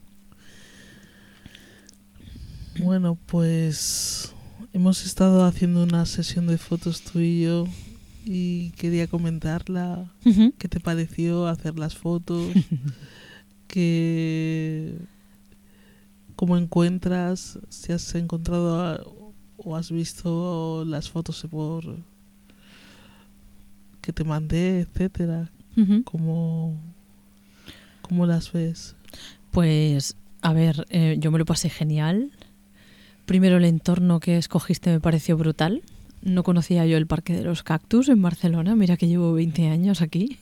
Bueno, pues hemos estado haciendo una sesión de fotos tú y yo y quería comentarla. Ujú. ¿Qué te pareció hacer las fotos? ¿Qué, ¿Cómo encuentras? Si has encontrado a- o has visto las fotos por que te mandé, etcétera. Ujú. ¿Cómo, cómo las ves? Pues, a ver, eh, yo me lo pasé genial. Primero el entorno que escogiste me pareció brutal. No conocía yo el Parque de los Cactus en Barcelona, mira que llevo veinte años aquí.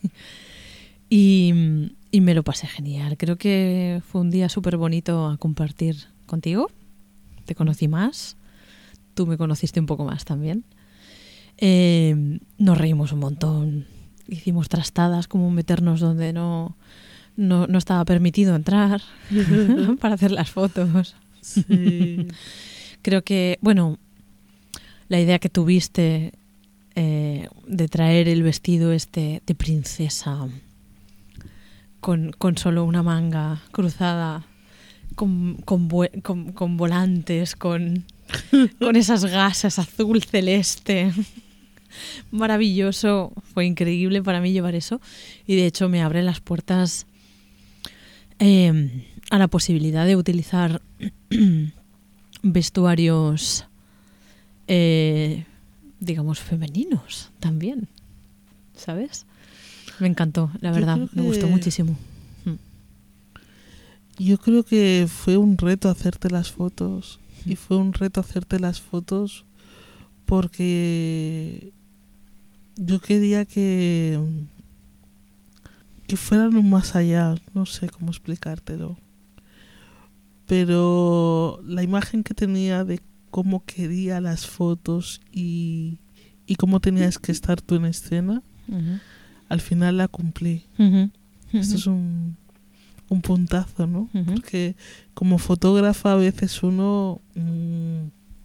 Y, y me lo pasé genial. Creo que fue un día súper bonito a compartir contigo. Te conocí más, tú me conociste un poco más también. Eh, nos reímos un montón. Hicimos trastadas como meternos donde no, no, no estaba permitido entrar para hacer las fotos. Sí. Creo que, bueno, la idea que tuviste eh, de traer el vestido este de princesa con, con solo una manga cruzada, con, con, vue- con, con volantes, con, con esas gasas azul celeste. Maravilloso, fue increíble para mí llevar eso y de hecho me abre las puertas eh, a la posibilidad de utilizar vestuarios eh, digamos femeninos también, ¿sabes? Me encantó, la Yo verdad, creo me gustó que- muchísimo. Yo creo que fue un reto hacerte las fotos. Y fue un reto hacerte las fotos porque yo quería que, que fueran un más allá. No sé cómo explicártelo. Pero la imagen que tenía de cómo quería las fotos y, y cómo tenías que estar tú en escena, Ujú, al final la cumplí. ujú, Esto ujú, es un, un puntazo, ¿no? ujú. Porque como fotógrafa a veces uno mm,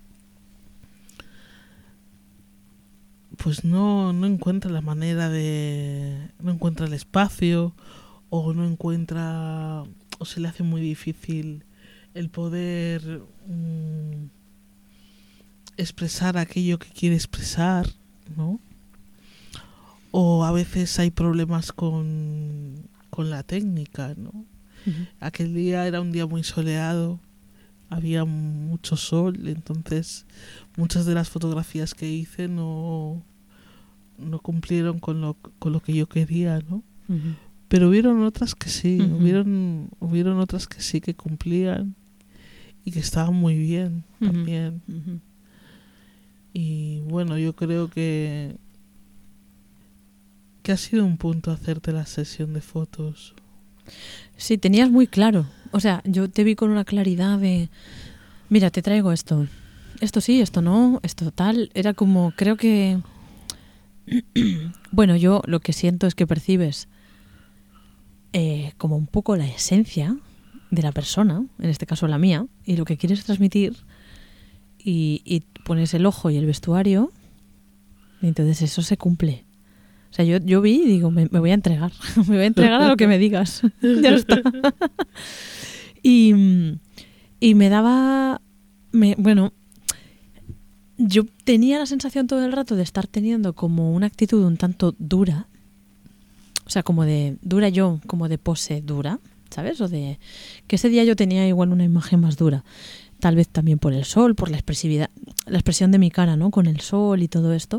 pues no, no encuentra la manera de... no encuentra el espacio o no encuentra o se le hace muy difícil el poder mm, expresar aquello que quiere expresar, ¿no? O a veces hay problemas con, con la técnica, ¿no? Ujú. Aquel día era un día muy soleado, había mucho sol, entonces muchas de las fotografías que hice no, no cumplieron con lo, con lo que yo quería, ¿no? Ujú. Pero hubieron otras que sí, Ujú. hubieron, hubieron otras que sí que cumplían y que estaban muy bien Ujú. también. Ujú. Y bueno, yo creo que que ha sido un punto hacerte la sesión de fotos. Sí, tenías muy claro. O sea, yo te vi con una claridad de, mira, te traigo esto. Esto sí, esto no, esto tal. Era como, creo que... Bueno, yo lo que siento es que percibes eh, como un poco la esencia de la persona, en este caso la mía, y lo que quieres transmitir, y, y pones el ojo y el vestuario, y entonces eso se cumple. O sea, yo, yo vi y digo, me, me voy a entregar, me voy a entregar a lo que me digas. Ya está. Y, y me daba, me, bueno, yo tenía la sensación todo el rato de estar teniendo como una actitud un tanto dura, o sea, como de dura yo, como de pose dura, ¿sabes? O de que ese día yo tenía igual una imagen más dura, tal vez también por el sol, por la expresividad, la expresión de mi cara, ¿no? Con el sol y todo esto.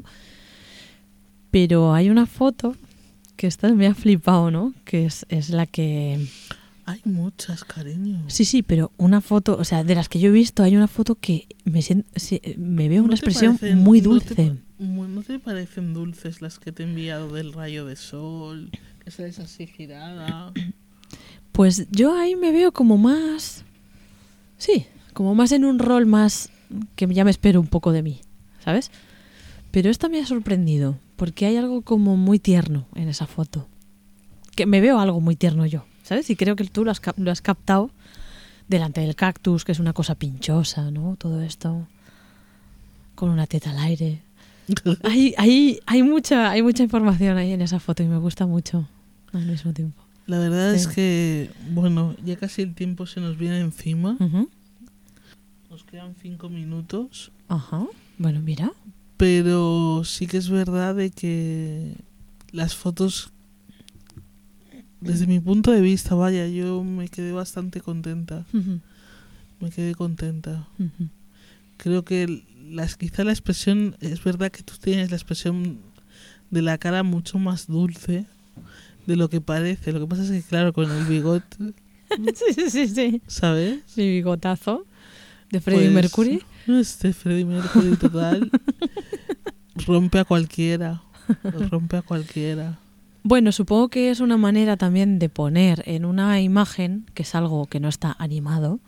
Pero hay una foto que esta me ha flipado, ¿no? Que es, es la que Hay muchas, cariño. Sí, sí, pero una foto, o sea, de las que yo he visto, hay una foto que me siento, sí, me veo una ¿No te expresión parecen- muy no dulce. te pa- mu- ¿No te parecen dulces las que te he enviado del rayo de sol? Que sales así girada. Pues yo ahí me veo como más, sí, como más en un rol más que ya me espero un poco de mí, ¿sabes? Pero esta me ha sorprendido, porque hay algo como muy tierno en esa foto. Que me veo algo muy tierno yo, ¿sabes? Y creo que tú lo has, cap- lo has captado delante del cactus, que es una cosa pinchosa, ¿no? Todo esto, con una teta al aire. Hay, hay, hay, mucha, hay mucha información ahí en esa foto y me gusta mucho al mismo tiempo. La verdad Sí. es que, bueno, ya casi el tiempo se nos viene encima. Ujú. Nos quedan cinco minutos. Ajá. Bueno, mira. Pero sí que es verdad de que las fotos, desde mi punto de vista, vaya, yo me quedé bastante contenta. Ujú, Me quedé contenta. ujú. Creo que las, quizá la expresión, es verdad que tú tienes la expresión de la cara mucho más dulce de lo que parece. Lo que pasa es que, claro, con el bigote, Sí, sí, sí, sí. ¿sabes? Mi bigotazo de Freddie Pues, Mercury. Este Freddie Mercury total rompe a cualquiera. Rompe a cualquiera. Bueno, supongo que es una manera también de poner en una imagen, que es algo que no está animado,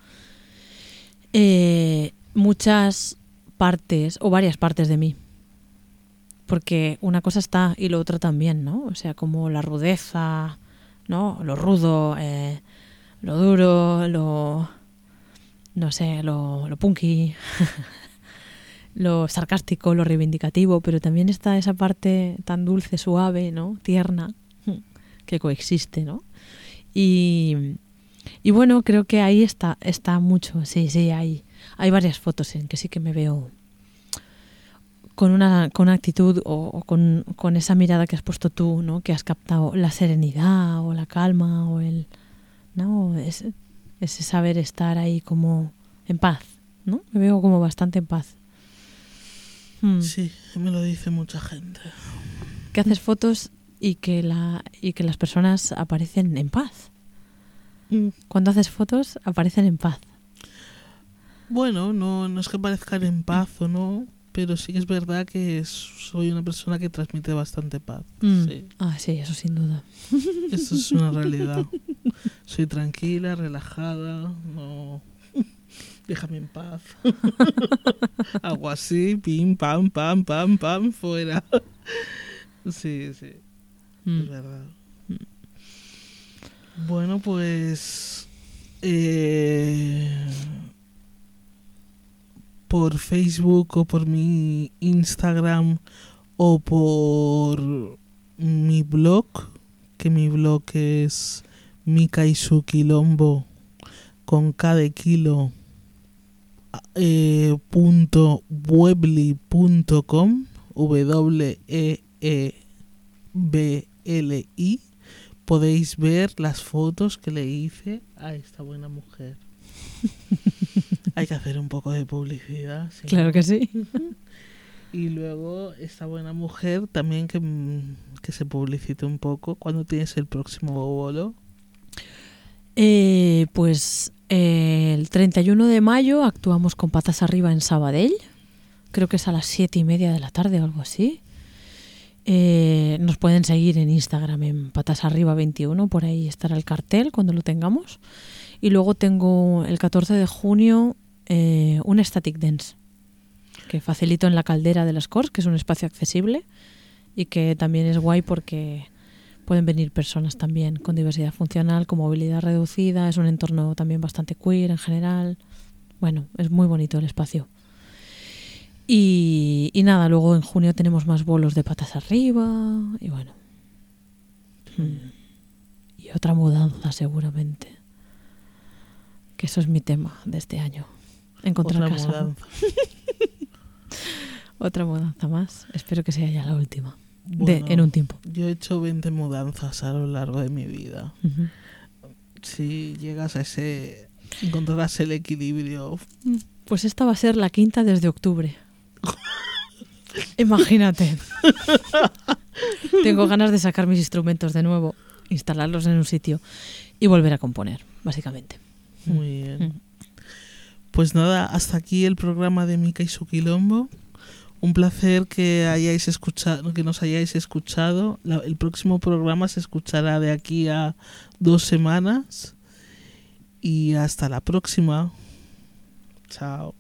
eh, muchas partes o varias partes de mí. Porque una cosa está y lo otro también, ¿no? O sea, como la rudeza, ¿no? Lo rudo, eh, lo duro, lo... no sé, lo, lo punky, lo sarcástico, lo reivindicativo, pero también está esa parte tan dulce, suave, ¿no? Tierna, que coexiste, ¿no? Y, y bueno, creo que ahí está, está mucho, sí, sí, hay, hay varias fotos en que sí que me veo con una, con una actitud o, o con, con esa mirada que has puesto tú, ¿no? Que has captado la serenidad o la calma o el, ¿no? Ese, ese saber estar ahí como en paz, ¿no? Me veo como bastante en paz. Mm. Sí, me lo dice mucha gente. Que haces fotos y que la y que las personas aparecen en paz. Cuando haces fotos aparecen en paz. Bueno, no, no es que parezcan en paz o no, pero sí que es verdad que soy una persona que transmite bastante paz. Mm. Sí, Ah, sí, eso sin duda. eso es una realidad. Soy tranquila, relajada, no... Déjame en paz. Algo así, pim, pam, pam, pam, pam, fuera. Sí, sí, Mm. es verdad. Bueno, pues... eh, por Facebook o por mi Instagram o por mi blog, que mi blog es Mikaisuquilombo con K de kilo eh, punto webly punto com, W E E B L I. Podéis ver las fotos que le hice a esta buena mujer. Hay que hacer un poco de publicidad. ¿sí? Claro que sí. Y luego esta buena mujer también que, que se publicite un poco. ¿Cuándo tienes el próximo bolo? Eh, pues eh, el treinta y uno de mayo actuamos con Patas Arriba en Sabadell. Creo que es a las siete y media de la tarde o algo así. Eh, nos pueden seguir en Instagram en Patas Arriba veintiuno, por ahí estará el cartel cuando lo tengamos. Y luego tengo el catorce de junio eh, un Static Dance que facilito en la Caldera de las Corts, que es un espacio accesible y que también es guay porque pueden venir personas también con diversidad funcional, con movilidad reducida. Es un entorno también bastante queer en general. Bueno, es muy bonito el espacio. Y, y nada, luego en junio tenemos más bolos de Patas Arriba y bueno. Mm. Y otra mudanza seguramente. Que eso es mi tema de este año. Encontrar Otra casa. mudanza. Otra mudanza más. Espero que sea ya la última. Bueno, de, en un tiempo. Yo he hecho veinte mudanzas a lo largo de mi vida. Uh-huh. Si llegas a ese... encontrarás el equilibrio. Pues esta va a ser la quinta desde octubre. Imagínate. Tengo ganas de sacar mis instrumentos de nuevo instalarlos en un sitio y volver a componer, básicamente. Muy bien. Mm. Pues nada, hasta aquí el programa de Mica y su Quilombo. Un placer que hayáis escuchado, que nos hayáis escuchado. La- el próximo programa se escuchará de aquí a dos semanas. Y hasta la próxima. Chao.